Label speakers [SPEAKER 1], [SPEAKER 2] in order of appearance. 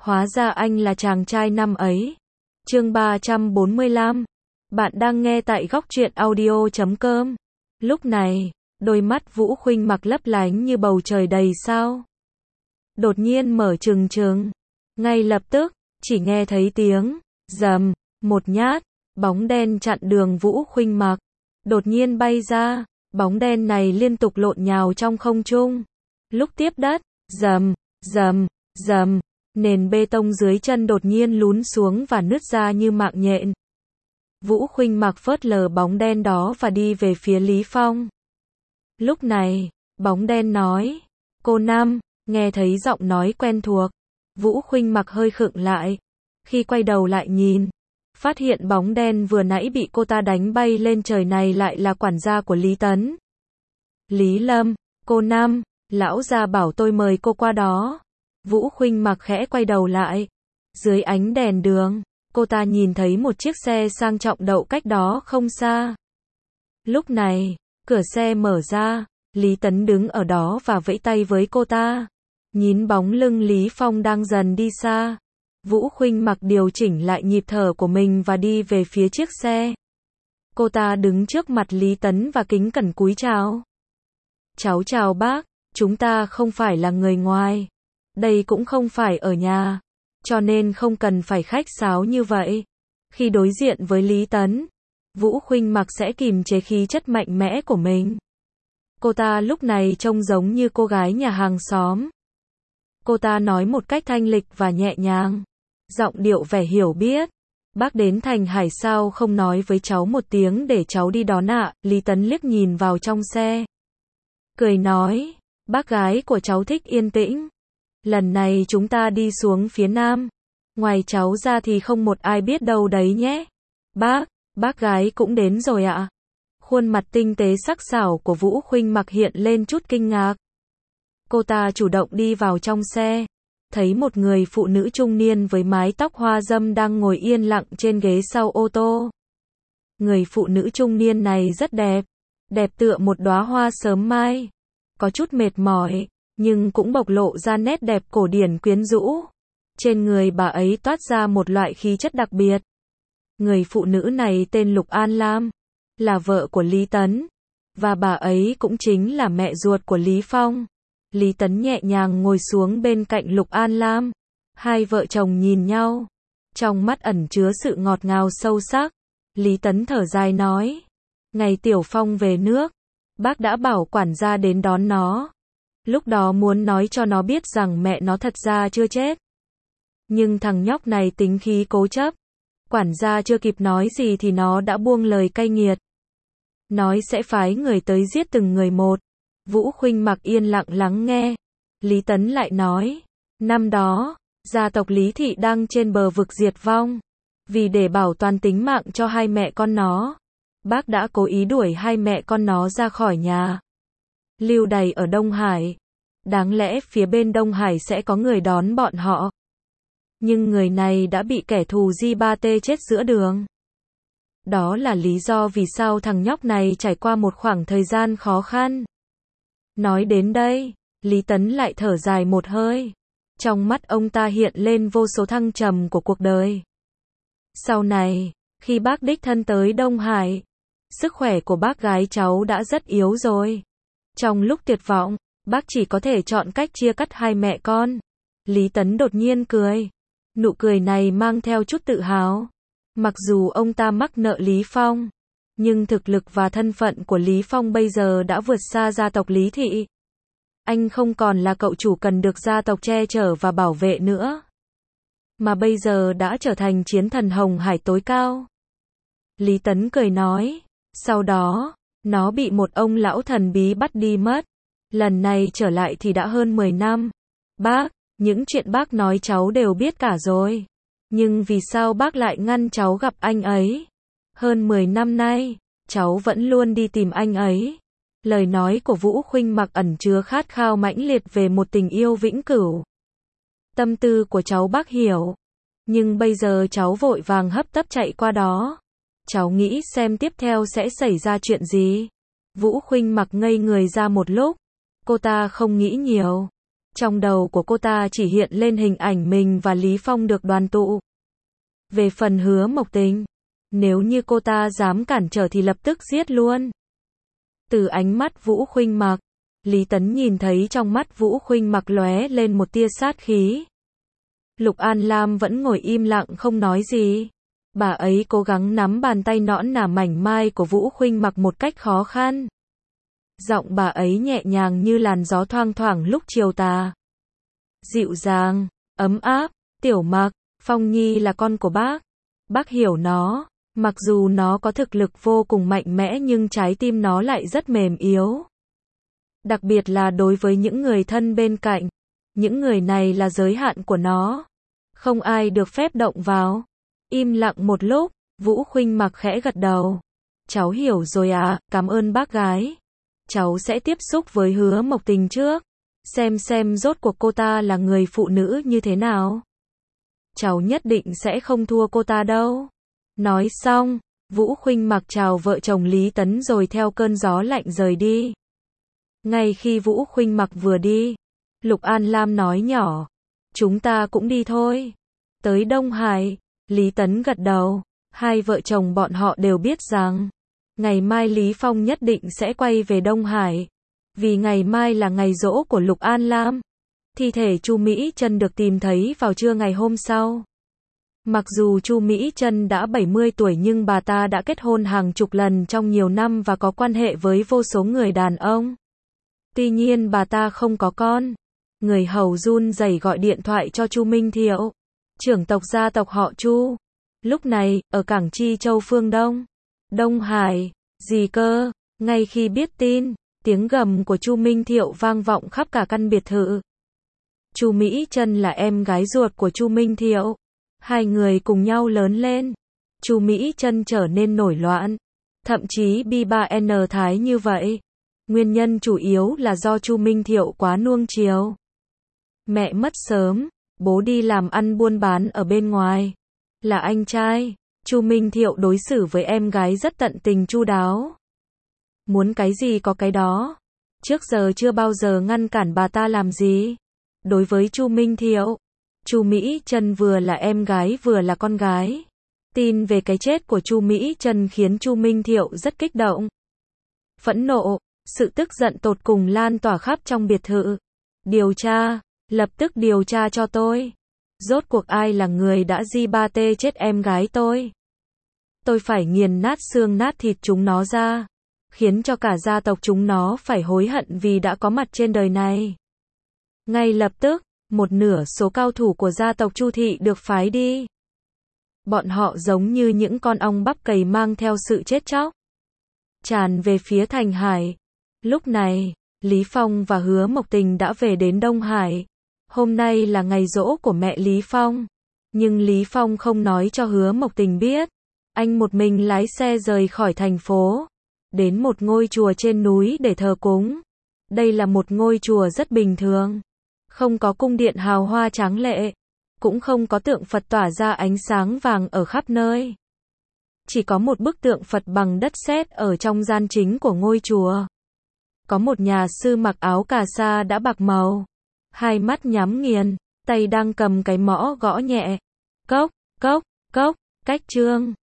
[SPEAKER 1] Hóa ra anh là chàng trai năm ấy. Chương 345. Bạn đang nghe tại góc truyện audio.com. Lúc này, đôi mắt Vũ Khuynh Mặc lấp lánh như bầu trời đầy sao. Đột nhiên mở trừng trừng. Ngay lập tức, chỉ nghe thấy tiếng rầm, một nhát, bóng đen chặn đường Vũ Khuynh Mặc. Đột nhiên bay ra, bóng đen này liên tục lộn nhào trong không trung. Lúc tiếp đất, rầm, rầm, rầm, nền bê tông dưới chân đột nhiên lún xuống và nứt ra như mạng nhện. Vũ Khuynh Mặc phớt lờ bóng đen đó và đi về phía Lý Phong. Lúc này, bóng đen nói, cô Năm, nghe thấy giọng nói quen thuộc. Vũ Khuynh Mặc hơi khựng lại. Khi quay đầu lại nhìn, phát hiện bóng đen vừa nãy bị cô ta đánh bay lên trời này lại là quản gia của Lý Tấn. Lý Lâm, cô Năm, lão gia bảo tôi mời cô qua đó. Vũ Khuynh Mặc khẽ quay đầu lại. Dưới ánh đèn đường, cô ta nhìn thấy một chiếc xe sang trọng đậu cách đó không xa. Lúc này, cửa xe mở ra, Lý Tấn đứng ở đó và vẫy tay với cô ta. Nhìn bóng lưng Lý Phong đang dần đi xa, Vũ Khuynh Mặc điều chỉnh lại nhịp thở của mình và đi về phía chiếc xe. Cô ta đứng trước mặt Lý Tấn và kính cẩn cúi chào. Cháu chào bác, chúng ta không phải là người ngoài. Đây cũng không phải ở nhà, cho nên không cần phải khách sáo như vậy. Khi đối diện với Lý Tấn, Vũ Khuynh Mặc sẽ kìm chế khí chất mạnh mẽ của mình. Cô ta lúc này trông giống như cô gái nhà hàng xóm. Cô ta nói một cách thanh lịch và nhẹ nhàng, giọng điệu vẻ hiểu biết. Bác đến Thành Hải sao không nói với cháu một tiếng để cháu đi đón ạ? Lý Tấn liếc nhìn vào trong xe, cười nói, bác gái của cháu thích yên tĩnh. Lần này chúng ta đi xuống phía Nam. Ngoài cháu ra thì không một ai biết đâu đấy nhé. Bác gái cũng đến rồi ạ. Khuôn mặt tinh tế sắc sảo của Vũ Khuynh Mặc hiện lên chút kinh ngạc. Cô ta chủ động đi vào trong xe. Thấy một người phụ nữ trung niên với mái tóc hoa râm đang ngồi yên lặng trên ghế sau ô tô. Người phụ nữ trung niên này rất đẹp. Đẹp tựa một đóa hoa sớm mai. Có chút mệt mỏi, nhưng cũng bộc lộ ra nét đẹp cổ điển quyến rũ. Trên người bà ấy toát ra một loại khí chất đặc biệt. Người phụ nữ này tên Lục An Lam, là vợ của Lý Tấn, và bà ấy cũng chính là mẹ ruột của Lý Phong. Lý Tấn nhẹ nhàng ngồi xuống bên cạnh Lục An Lam. Hai vợ chồng nhìn nhau, trong mắt ẩn chứa sự ngọt ngào sâu sắc. Lý Tấn thở dài nói, ngày Tiểu Phong về nước, bác đã bảo quản gia đến đón nó. Lúc đó muốn nói cho nó biết rằng mẹ nó thật ra chưa chết. Nhưng thằng nhóc này tính khí cố chấp. Quản gia chưa kịp nói gì thì nó đã buông lời cay nghiệt. Nói sẽ phái người tới giết từng người một. Vũ Khuynh Mặc yên lặng lắng nghe. Lý Tấn lại nói, năm đó, gia tộc Lý Thị đang trên bờ vực diệt vong. Vì để bảo toàn tính mạng cho hai mẹ con nó, bác đã cố ý đuổi hai mẹ con nó ra khỏi nhà. Lưu đày ở Đông Hải. Đáng lẽ phía bên Đông Hải sẽ có người đón bọn họ. Nhưng người này đã bị kẻ thù Di-ba-tê chết giữa đường. Đó là lý do vì sao thằng nhóc này trải qua một khoảng thời gian khó khăn. Nói đến đây, Lý Tấn lại thở dài một hơi. Trong mắt ông ta hiện lên vô số thăng trầm của cuộc đời. Sau này, khi bác đích thân tới Đông Hải, sức khỏe của bác gái cháu đã rất yếu rồi. Trong lúc tuyệt vọng, bác chỉ có thể chọn cách chia cắt hai mẹ con. Lý Tấn đột nhiên cười. Nụ cười này mang theo chút tự hào. Mặc dù ông ta mắc nợ Lý Phong, nhưng thực lực và thân phận của Lý Phong bây giờ đã vượt xa gia tộc Lý Thị. Anh không còn là cậu chủ cần được gia tộc che chở và bảo vệ nữa, mà bây giờ đã trở thành chiến thần Hồng Hải tối cao. Lý Tấn cười nói, sau đó, nó bị một ông lão thần bí bắt đi mất. Lần này trở lại thì đã hơn 10 năm. Bác, những chuyện bác nói cháu đều biết cả rồi. Nhưng vì sao bác lại ngăn cháu gặp anh ấy? Hơn 10 năm nay, cháu vẫn luôn đi tìm anh ấy. Lời nói của Vũ Khuynh Mặc ẩn chứa khát khao mãnh liệt về một tình yêu vĩnh cửu. Tâm tư của cháu bác hiểu. Nhưng bây giờ cháu vội vàng hấp tấp chạy qua đó. Cháu nghĩ xem tiếp theo sẽ xảy ra chuyện gì? Vũ Khuynh Mặc ngây người ra một lúc. Cô ta không nghĩ nhiều. Trong đầu của cô ta chỉ hiện lên hình ảnh mình và Lý Phong được đoàn tụ. Về phần Hứa Mộc Tình, nếu như cô ta dám cản trở thì lập tức giết luôn. Từ ánh mắt Vũ Khuynh Mặc, Lý Tấn nhìn thấy trong mắt Vũ Khuynh Mặc lóe lên một tia sát khí. Lục An Lam vẫn ngồi im lặng không nói gì. Bà ấy cố gắng nắm bàn tay nõn nà mảnh mai của Vũ Khuynh Mặc một cách khó khăn. Giọng bà ấy nhẹ nhàng như làn gió thoang thoảng lúc chiều tà. Dịu dàng, ấm áp, Tiểu Mặc, Phong Nhi là con của bác. Bác hiểu nó, mặc dù nó có thực lực vô cùng mạnh mẽ nhưng trái tim nó lại rất mềm yếu. Đặc biệt là đối với những người thân bên cạnh. Những người này là giới hạn của nó. Không ai được phép động vào. Im lặng một lúc, Vũ Khuynh Mặc khẽ gật đầu. Cháu hiểu rồi ạ, cảm ơn bác gái. Cháu sẽ tiếp xúc với Hứa Mộc Tình trước. Xem rốt cuộc cô ta là người phụ nữ như thế nào. Cháu nhất định sẽ không thua cô ta đâu. Nói xong, Vũ Khuynh Mặc chào vợ chồng Lý Tấn rồi theo cơn gió lạnh rời đi. Ngay khi Vũ Khuynh Mặc vừa đi, Lục An Lam nói nhỏ. Chúng ta cũng đi thôi. Tới Đông Hải, Lý Tấn gật đầu. Hai vợ chồng bọn họ đều biết rằng ngày mai Lý Phong nhất định sẽ quay về Đông Hải. Vì ngày mai là ngày giỗ của Lục An Lam. Thi thể Chu Mỹ Trân được tìm thấy vào trưa ngày hôm sau. Mặc dù Chu Mỹ Trân đã 70 tuổi nhưng bà ta đã kết hôn hàng chục lần trong nhiều năm và có quan hệ với vô số người đàn ông. Tuy nhiên bà ta không có con. Người hầu run rẩy gọi điện thoại cho Chu Minh Thiệu, trưởng tộc gia tộc họ Chu. Lúc này, ở cảng Chi Châu phương Đông, Đông Hải, gì cơ? Ngay khi biết tin, tiếng gầm của Chu Minh Thiệu vang vọng khắp cả căn biệt thự. Chu Mỹ Trân là em gái ruột của Chu Minh Thiệu. Hai người cùng nhau lớn lên. Chu Mỹ Trân trở nên nổi loạn, thậm chí bi 3N thái như vậy. Nguyên nhân chủ yếu là do Chu Minh Thiệu quá nuông chiều. Mẹ mất sớm, bố đi làm ăn buôn bán ở bên ngoài. Là anh trai, Chu Minh Thiệu đối xử với em gái rất tận tình chu đáo. Muốn cái gì có cái đó. Trước giờ chưa bao giờ ngăn cản bà ta làm gì. Đối với Chu Minh Thiệu, Chu Mỹ Trân vừa là em gái vừa là con gái. Tin về cái chết của Chu Mỹ Trân khiến Chu Minh Thiệu rất kích động. Phẫn nộ, sự tức giận tột cùng lan tỏa khắp trong biệt thự. Điều tra, lập tức điều tra cho tôi. Rốt cuộc ai là người đã G3T chết em gái tôi? Tôi phải nghiền nát xương nát thịt chúng nó ra, khiến cho cả gia tộc chúng nó phải hối hận vì đã có mặt trên đời này. Ngay lập tức, một nửa số cao thủ của gia tộc Chu thị được phái đi. Bọn họ giống như những con ong bắp cày mang theo sự chết chóc, tràn về phía Thành Hải. Lúc này, Lý Phong và Hứa Mộc Tình đã về đến Đông Hải. Hôm nay là ngày giỗ của mẹ Lý Phong. Nhưng Lý Phong không nói cho Hứa Mộc Tình biết. Anh một mình lái xe rời khỏi thành phố, đến một ngôi chùa trên núi để thờ cúng. Đây là một ngôi chùa rất bình thường. Không có cung điện hào hoa tráng lệ. Cũng không có tượng Phật tỏa ra ánh sáng vàng ở khắp nơi. Chỉ có một bức tượng Phật bằng đất sét ở trong gian chính của ngôi chùa. Có một nhà sư mặc áo cà sa đã bạc màu. Hai mắt nhắm nghiền, tay đang cầm cái mõ gõ nhẹ. Cốc, cốc, cốc, cách chương.